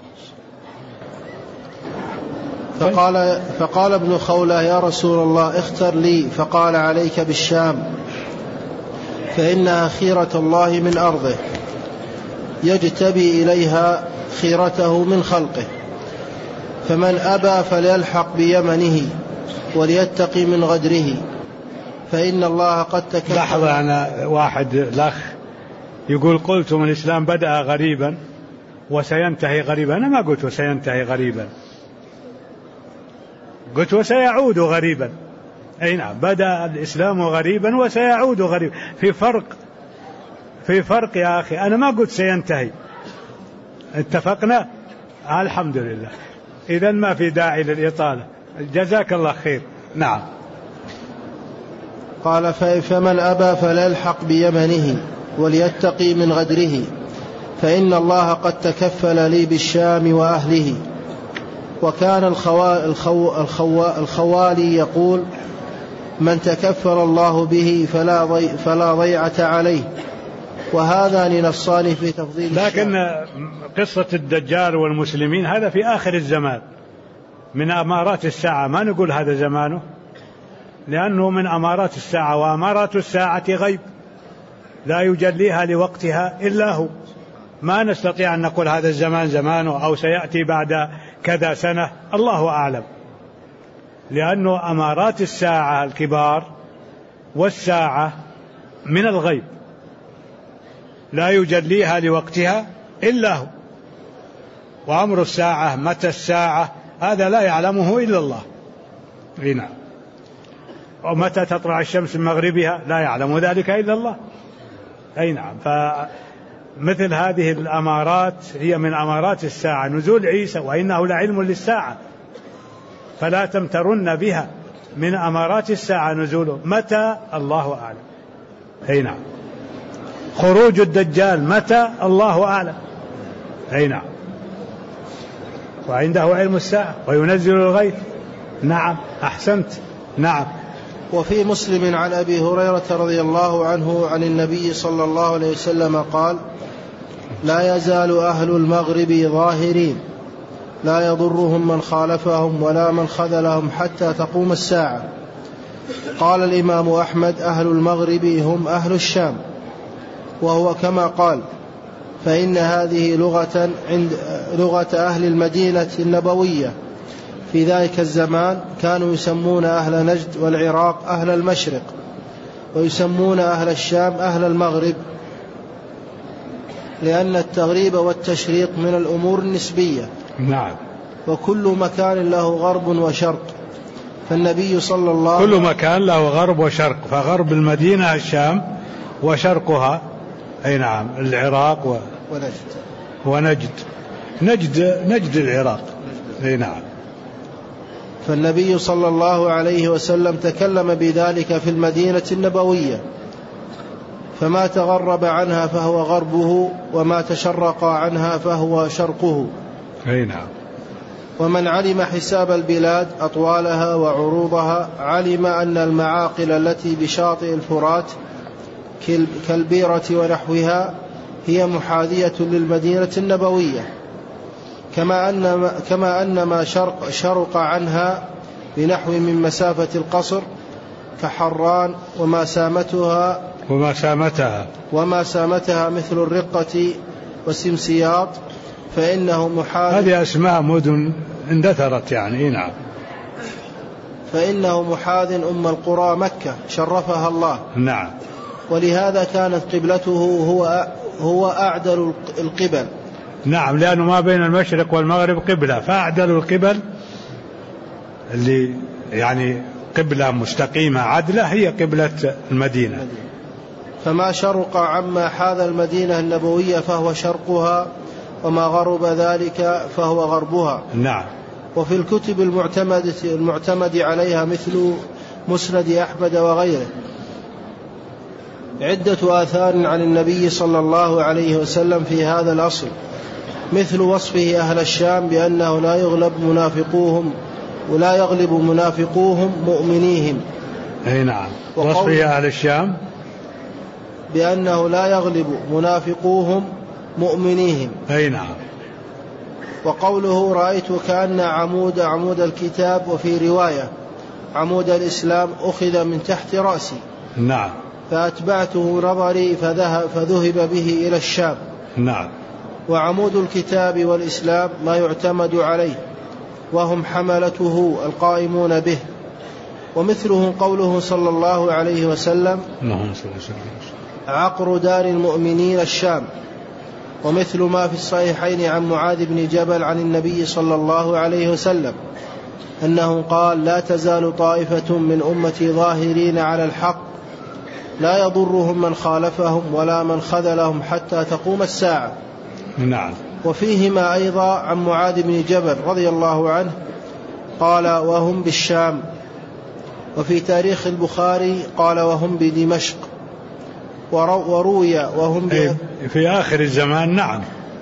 فقال ابن خولة: يا رسول الله اختر لي. فقال: عليك بالشام، فإنها خيرة الله من أرضه، يجتبي إليها خيرته من خلقه، فمن أبى فليلحق بيمنه وليتقي من غدره، فإن الله قد تكفل. لحظة، أنا واحد الأخ يقول: قلتم الإسلام بدأ غريبا وسينتهي غريبا. أنا ما قلت وسينتهي غريبا، قلت وسيعود غريبا. أي نعم، بدأ الإسلام غريبا وسيعود غريبا. في فرق يا أخي. أنا ما قلت سينتهي. اتفقنا؟ الحمد لله. إذن ما في داعي للإطالة. جزاك الله خير. نعم. قال: فمن أبى فليلحق بيمنه وليتقي من غدره، فإن الله قد تكفل لي بالشام وأهله. وكان الخوالي يقول: من تكفل الله به فلا ضيعة عليه. وهذان نصان في تفضيل لكن قصة الدجال والمسلمين هذا في آخر الزمان من أمارات الساعة، ما نقول هذا زمانه، لأنه من أمارات الساعة، وأمارات الساعة غيب لا يجليها لوقتها إلا هو. ما نستطيع أن نقول هذا الزمان زمانه أو سيأتي بعد كذا سنة، الله أعلم، لأنه أمارات الساعة الكبار والساعة من الغيب لا يجليها لوقتها إلا هو. وأمر الساعة متى الساعة هذا لا يعلمه إلا الله. هنا ومتى تطلع الشمس من مغربها لا يعلم ذلك إلا الله. أي نعم. فمثل هذه الأمارات هي من أمارات الساعة. نزول عيسى وإنه لعلم للساعة، فلا تمترن بها، من أمارات الساعة نزوله. متى؟ الله أعلم. أي نعم. خروج الدجال متى؟ الله أعلم. أي نعم. وعنده علم الساعة وينزل الغيث. نعم، أحسنت. نعم. وفي مسلم عن أبي هريرة رضي الله عنه عن النبي صلى الله عليه وسلم قال: لا يزال أهل المغرب ظاهرين، لا يضرهم من خالفهم ولا من خذلهم حتى تقوم الساعة. قال الإمام أحمد: أهل المغرب هم أهل الشام. وهو كما قال، فإن هذه لغة أهل المدينة النبوية في ذلك الزمان. كانوا يسمون أهل نجد والعراق أهل المشرق، ويسمون أهل الشام أهل المغرب، لأن التغريب والتشريق من الأمور النسبية. نعم. وكل مكان له غرب وشرق، فالنبي صلى الله كل مكان له غرب وشرق، فغرب المدينة الشام وشرقها أي نعم العراق ونجد. نجد العراق. أي نعم. فالنبي صلى الله عليه وسلم تكلم بذلك في المدينة النبوية، فما تغرب عنها فهو غربه، وما تشرق عنها فهو شرقه. أي نعم. ومن علم حساب البلاد أطوالها وعروضها علم أن المعاقل التي بشاطئ الفرات كالبيرة ونحوها هي محاذية للمدينة النبوية، كما أن ما شرق عنها بنحو من مسافة القصر كحران وما سامتها مثل الرقة وسمسياط، فإنه محاذ. هذه أسماء مدن اندثرت يعني. نعم. فإنه محاذ أم القرى مكة شرفها الله. نعم. ولهذا كانت قبلته هو أعدل القبل. نعم، لأنه ما بين المشرق والمغرب قبلة، فأعدل القبل اللي يعني قبلة مستقيمة عدلة هي قبلة المدينة. فما شرق عما حاذ المدينة النبوية فهو شرقها، وما غرب ذلك فهو غربها. نعم. وفي الكتب المعتمد عليها مثل مسند أحمد وغيره عدة آثار عن النبي صلى الله عليه وسلم في هذا الأصل، مثل وصفه أهل الشام بأنه لا يغلب منافقوهم مؤمنيهم، أي نعم. وصفه أهل الشام بأنه لا يغلب منافقوهم مؤمنيهم. أي نعم. وقوله رأيت كأن عمود الكتاب، وفي رواية عمود الإسلام أخذ من تحت رأسي. نعم. فأتبعته نظري فذهب به إلى الشام. نعم. وعمود الكتاب والإسلام ما يعتمد عليه، وهم حملته القائمون به. ومثله قوله صلى الله عليه وسلم عقر دار المؤمنين الشام. ومثل ما في الصحيحين عن معاذ بن جبل عن النبي صلى الله عليه وسلم أنه قال لا تزال طائفة من أمتي ظاهرين على الحق لا يضرهم من خالفهم ولا من خذلهم حتى تقوم الساعة. نعم. وفيهما أيضا عن معاذ بن جبل رضي الله عنه قال وهم بالشام. وفي تاريخ البخاري قال وهم بدمشق. وروي وهم في آخر الزمان. نعم.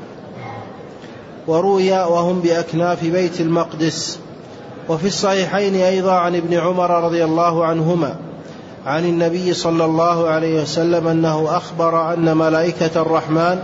وروي وهم بأكناف بيت المقدس. وفي الصحيحين أيضا عن ابن عمر رضي الله عنهما عن النبي صلى الله عليه وسلم أنه أخبر أن ملائكة الرحمن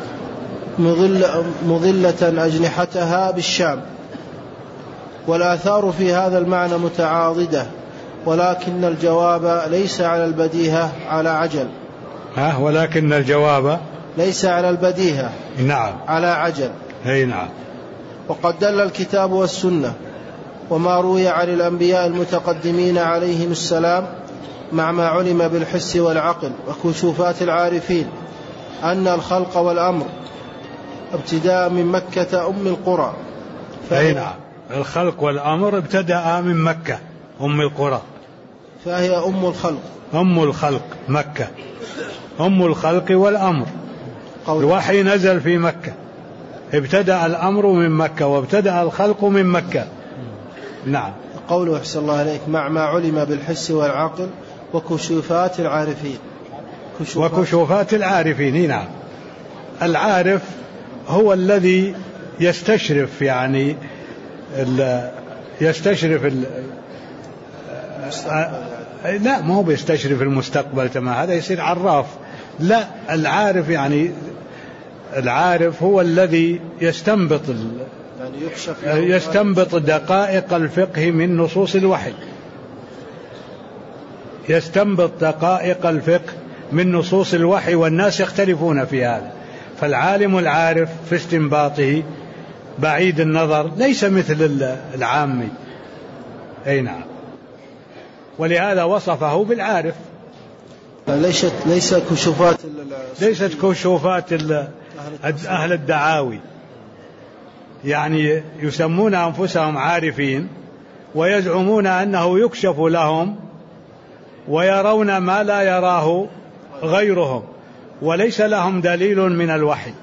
مظلة أجنحتها بالشام. والآثار في هذا المعنى متعاضدة، ولكن الجواب ليس على البديهة على عجل. ولكن الجواب ليس على البديهة. نعم. على عجل. أي نعم. وقد دل الكتاب والسنة وما روي عن الأنبياء المتقدمين عليهم السلام مع ما علم بالحس والعقل وكشوفات العارفين أن الخلق والأمر ابتداء من مكة أم القرى. أي نعم. الخلق والأمر ابتدأ من مكة أم القرى، فهي أم الخلق. أم الخلق مكة، أم الخلق والأمر. الوحي نزل في مكة، ابتدأ الأمر من مكة وابتدأ الخلق من مكة. نعم. قوله أحسن الله عليك مع ما علم بالحس والعقل وكشوفات العارفين. وكشوفات العارفين. نعم. العارف هو الذي يستشرف، يعني يستشرف لا، ما هو بيستشرف المستقبل تمام، هذا يصير عراف. لا، العارف يعني العارف هو الذي يستنبط دقائق الفقه من نصوص الوحي، يستنبط دقائق الفقه من نصوص الوحي، والناس يختلفون في هذا. فالعالم العارف في استنباطه بعيد النظر، ليس مثل العامي. أي نعم. ولهذا وصفه بالعارف. ليست كشوفات أهل الدعاوي، يعني يسمون أنفسهم عارفين ويزعمون أنه يكشف لهم ويرون ما لا يراه غيرهم، وليس لهم دليل من الوحي،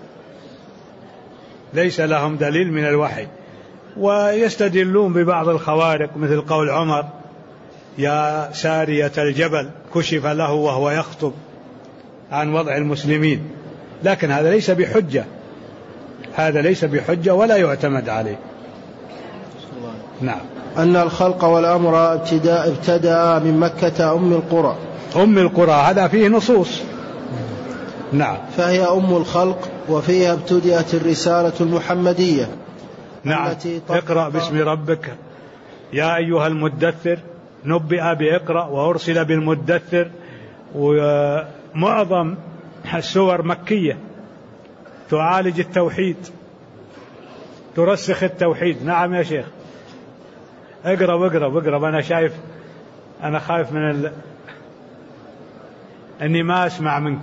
ليس لهم دليل من الوحي. ويستدلون ببعض الخوارق مثل قول عمر يا سارية الجبل كشف له وهو يخطب عن وضع المسلمين، لكن هذا ليس بحجة، هذا ليس بحجة ولا يعتمد عليه. نعم. أن الخلق والأمر ابتدأ من مكة أم القرى. أم القرى هذا فيه نصوص. نعم. فهي أم الخلق، وفيها ابتدأت الرسالة المحمدية. نعم. اقرأ باسم ربك يا أيها المدثر، نبئ بإقرأ وأرسل بالمدثر. ومعظم السور مكية تعالج التوحيد، ترسخ التوحيد. نعم يا شيخ، اقرأ. أنا شايف، أنا خايف من أني ما أسمع منك.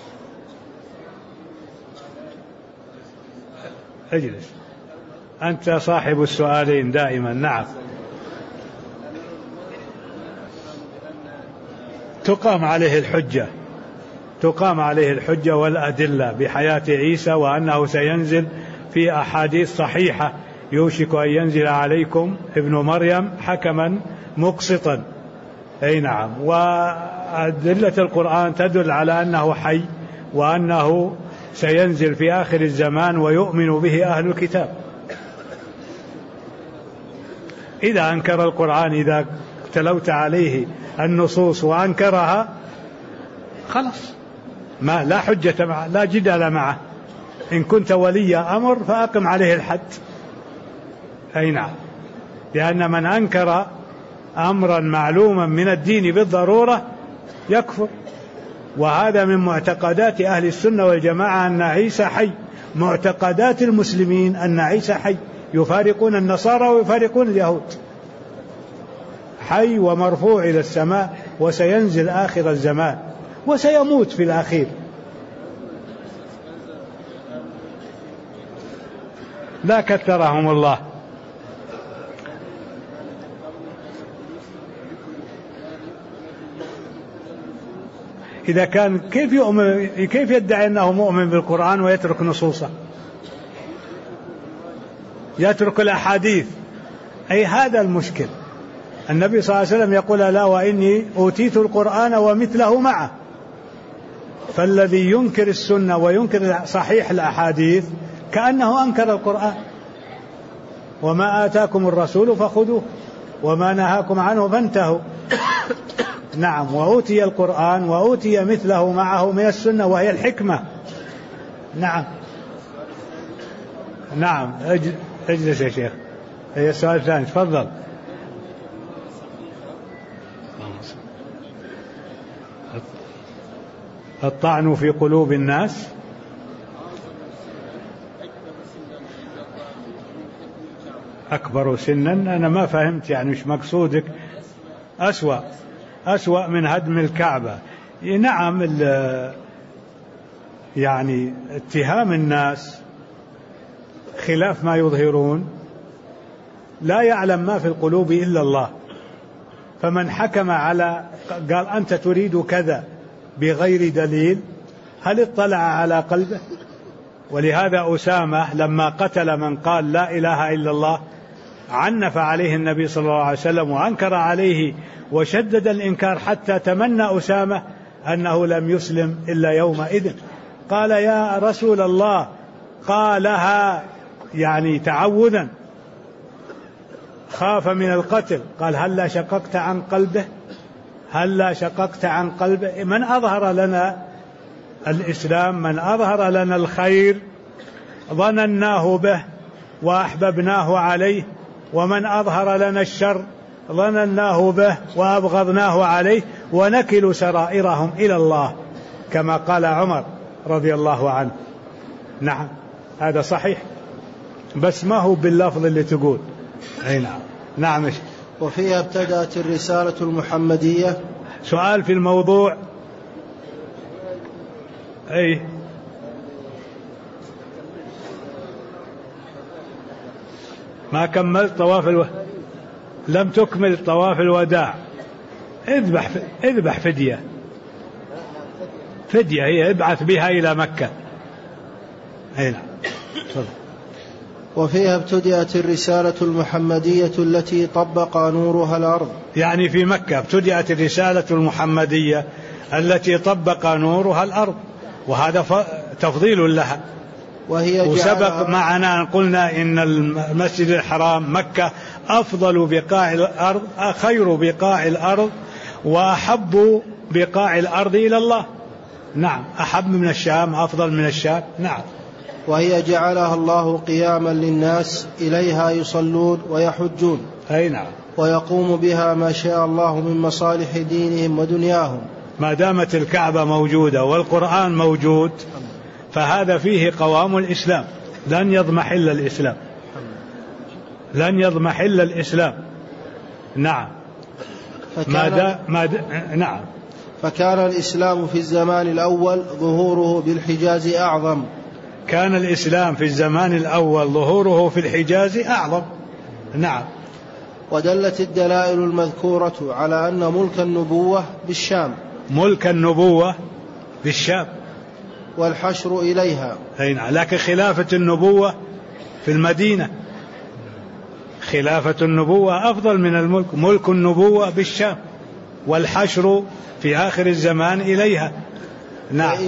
اجلس، أنت صاحب السؤالين دائما. نعم. تقام عليه الحجة والأدلة بحياة عيسى، وأنه سينزل في أحاديث صحيحة يوشك أن ينزل عليكم ابن مريم حكما مقسطا. أي نعم. وأدلة القرآن تدل على أنه حي، وأنه سينزل في آخر الزمان ويؤمن به أهل الكتاب. إذا أنكر القرآن، إذا وتلوت عليه النصوص وأنكرها خلاص ما لا حجة معه، لا جدال معه. إن كنت ولي أمر فأقم عليه الحد. أي نعم، لأن من أنكر أمرا معلوما من الدين بالضرورة يكفر، وهذا من معتقدات أهل السنة والجماعة أن عيسى حي. معتقدات المسلمين أن عيسى حي، يفارقون النصارى ويفارقون اليهود. حي ومرفوع إلى السماء، وسينزل آخر الزمان وسيموت في الأخير. لا كثرهم الله. إذا كان كيف يدعي أنه مؤمن بالقرآن ويترك نصوصه، يترك الأحاديث؟ أي هذا المشكل. النبي صلى الله عليه وسلم يقول لا وإني أوتيت القرآن ومثله معه. فالذي ينكر السنة وينكر صحيح الأحاديث كأنه أنكر القرآن. وما آتاكم الرسول فخذوه وما نهاكم عنه فانتهوا. نعم، وأوتي القرآن وأوتي مثله معه من السنة وهي الحكمة. نعم نعم، اجلس يا شيخ. هي السؤال الثاني، تفضل. الطعن في قلوب الناس. أكبر سنا، أنا ما فهمت يعني مش مقصودك. أسوأ من هدم الكعبة. نعم، يعني اتهام الناس خلاف ما يظهرون، لا يعلم ما في القلوب إلا الله. فمن حكم قال أنت تريد كذا بغير دليل، هل اطلع على قلبه؟ ولهذا أسامة لما قتل من قال لا إله إلا الله عنف عليه النبي صلى الله عليه وسلم وأنكر عليه وشدد الإنكار، حتى تمنى أسامة أنه لم يسلم إلا يومئذ. قال يا رسول الله، قالها يعني تعوذا، خاف من القتل. قال هل شققت عن قلبه؟ هل شققت عن قلبه؟ من أظهر لنا الإسلام، من أظهر لنا الخير ظنناه به وأحببناه عليه، ومن أظهر لنا الشر ظنناه به وأبغضناه عليه، ونكل سرائرهم إلى الله كما قال عمر رضي الله عنه. نعم هذا صحيح، بس ما هو باللفظ اللي تقول. أي نعم. نعم. وفيها ابتدأت الرسالة المحمدية. سؤال في الموضوع. أي ما كملت طواف لم تكمل طواف الوداع. اذبح فدية هي ابعث بها إلى مكة. أي نعم. وفيها ابتدأت الرسالة المحمدية التي طبق نورها الأرض. يعني في مكة ابتدأت الرسالة المحمدية التي طبق نورها الأرض، وهذا تفضيل لها. وسبق معنا قلنا إن المسجد الحرام مكة أفضل بقاع الأرض، خير بقاع الأرض، وأحب بقاع الأرض إلى الله. نعم، أحب من الشام، أفضل من الشام. نعم. وهي جعلها الله قياما للناس إليها يصلون ويحجون. أي نعم. ويقوم بها ما شاء الله من مصالح دينهم ودنياهم. ما دامت الكعبة موجودة والقرآن موجود فهذا فيه قوام الإسلام، لن يضمحل الإسلام، لن يضمحل الإسلام. نعم. نعم. فكان الإسلام في الزمان الأول ظهوره بالحجاز أعظم. كان الإسلام في الزمان الأول ظهوره في الحجاز أعظم. نعم. ودلت الدلائل المذكورة على أن ملك النبوة بالشام. ملك النبوة بالشام والحشر إليها. أي نعم. لكن خلافة النبوة في المدينة، خلافة النبوة أفضل من الملك. ملك النبوة بالشام والحشر في آخر الزمان إليها. نعم.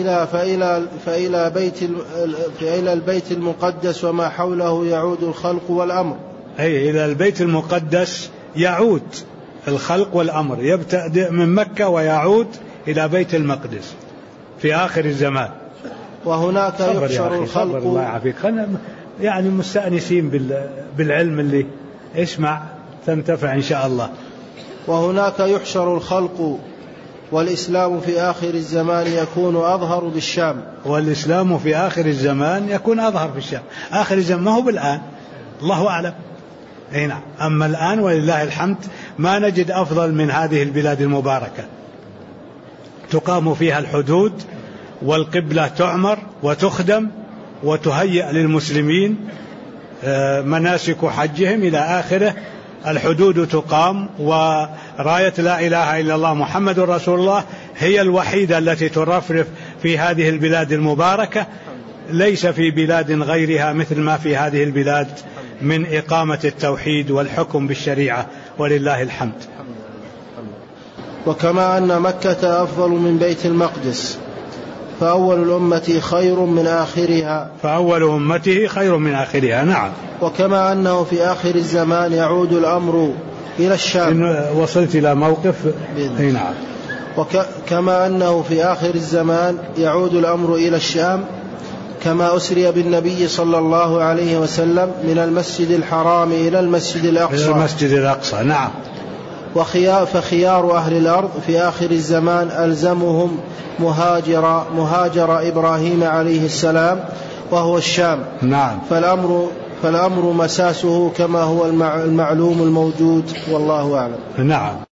فإلى البيت المقدس وما حوله يعود الخلق والأمر. أي إلى البيت المقدس يعود الخلق والأمر، يبتدئ من مكة ويعود إلى بيت المقدس في آخر الزمان. وهناك يحشر الخلق. الله يعافيك، يعني مستأنسين بالعلم اللي اسمع تنتفع إن شاء الله. وهناك يحشر الخلق والإسلام في آخر الزمان يكون أظهر بالشام. والإسلام في آخر الزمان يكون أظهر بالشام. آخر الزمان ما هو بالآن، الله أعلم. أي نعم. أما الآن ولله الحمد ما نجد أفضل من هذه البلاد المباركة، تقام فيها الحدود والقبلة تعمر وتخدم وتهيأ للمسلمين مناسك حجهم إلى آخره. الحدود تقام، وراية لا إله إلا الله محمد رسول الله هي الوحيدة التي ترفرف في هذه البلاد المباركة. ليس في بلاد غيرها مثل ما في هذه البلاد من إقامة التوحيد والحكم بالشريعة ولله الحمد. وكما أن مكة أفضل من بيت المقدس فأول الأمة خير من آخرها. فأول أمته خير من آخرها. نعم. وكما أنه في آخر الزمان يعود الأمر إلى الشام. إن وصلت إلى موقف. نعم. وكما أنه في آخر الزمان يعود الأمر إلى الشام كما أسري بالنبي صلى الله عليه وسلم من المسجد الحرام إلى المسجد الأقصى. المسجد الأقصى. نعم. فخيار أهل الأرض في آخر الزمان ألزمهم مهاجر إبراهيم عليه السلام وهو الشام. نعم. فالأمر مساسه كما هو المعلوم الموجود، والله أعلم. نعم.